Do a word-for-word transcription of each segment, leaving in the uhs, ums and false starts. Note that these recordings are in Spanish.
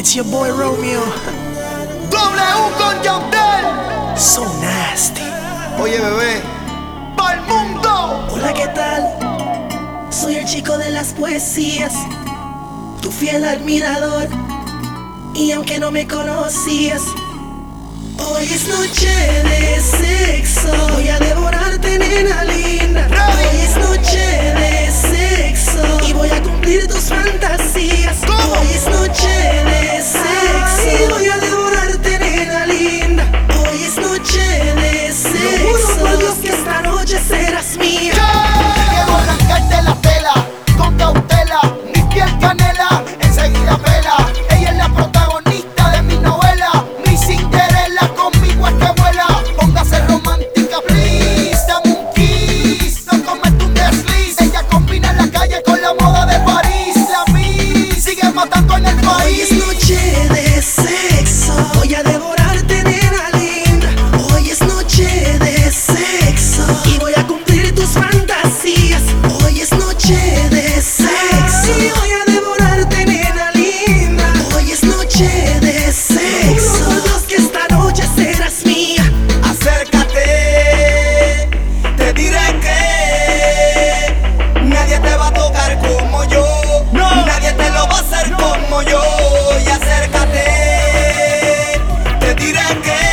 It's your boy Romeo. W con Yandel. So nasty. Oye, bebé, pa'l mundo. Hola, ¿qué tal? Soy el chico de las poesías, tu fiel admirador. Y aunque no me conocías, hoy es noche de sexo. Voy a devorarte, nena linda. Hoy es noche de sexo y voy a cumplir tus fantasías. Hoy es noche de sexo y voy a devorarte, nena linda. Hoy es noche de sexo. Por Dios que esta noche serás mía. Quiero arrancarte la tela con cautela, mi piel canela, enseguida pela. Ella es la protagonista de mi novela, mi Cinderella, conmigo es que vuela. Póngase romántica, please, dame un kiss, no comete un desliz. Ella combina en la calle con la moda de París. La Miss sigue matando en el país. Hoy es noche de sexo, voy a devorarte, nena linda. Hoy es noche de sexo y voy a cumplir tus fantasías. Hoy es noche de sexo y voy a devorarte, nena linda. Hoy es noche de sexo. Por Dios que esta noche serás mía. Acércate, te diré que nadie te va a tocar como yo, no. Nadie te lo va a hacer como yo. Y acércate, te diré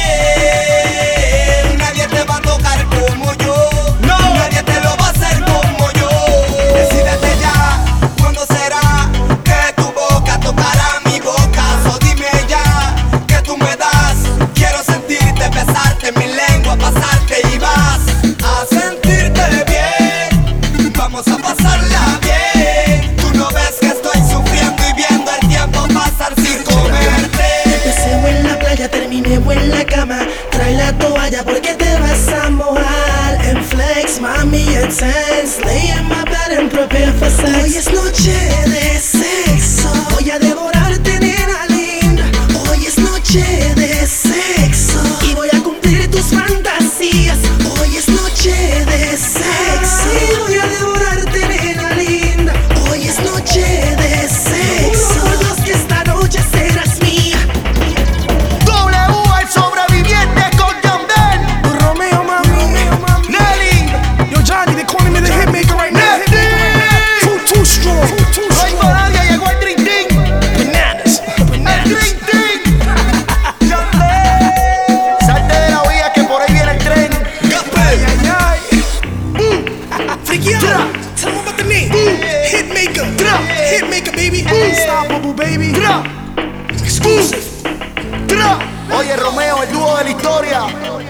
que nadie te va a tocar como yo, no. Nadie te lo va a hacer como yo. Decídete ya, ¿cuándo será que tu boca tocará mi boca? So dime ya, que tú me das. Quiero sentirte, besarte, mi lengua pasarte y vas a sentirte bien. Vamos a pasarla bien. Tú no ves que estoy sufriendo y viendo el tiempo pasar sin comerte. Empecé en la playa, terminé en la cama. Trae la toalla porque te vas a mojar. En flex, mami, intense. Lay in my bed and prepare for sex. Hoy es noche de sexo. Voy a devorarte, nena linda. Hoy es noche de sexo y voy a cumplir tus fantasías. Hoy es noche de sexo y voy a devorarte, nena linda. Hoy es noche de sexo. Por Dios que esta noche serás mía. W, el sobreviviente con Yandel. Romeo, mami. Nelly, Yo, Johnny, they calling me the hitmaker right now. Nelly. Too, too strong. Too No hay strong. nadie, llegó el Dream Team. Bananas. El Bananas. Dream Team. Yandel. Salte de la vía que por ahí viene el tren. Ay, ay, ay. Freaky out. Tell them about the name. Hitmaker. Hitmaker, baby. Unstoppable, baby. Tra, Exclusive. tra. Oye, Romeo, el dúo de la historia.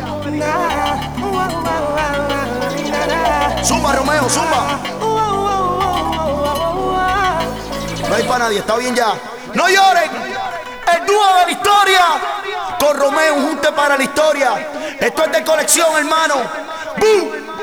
Zumba, Romeo, zumba. No hay para nadie, está bien ya. No lloren. El dúo de la historia. Con Romeo, un junte para la historia. Esto es de colección, hermano. ¡Bum!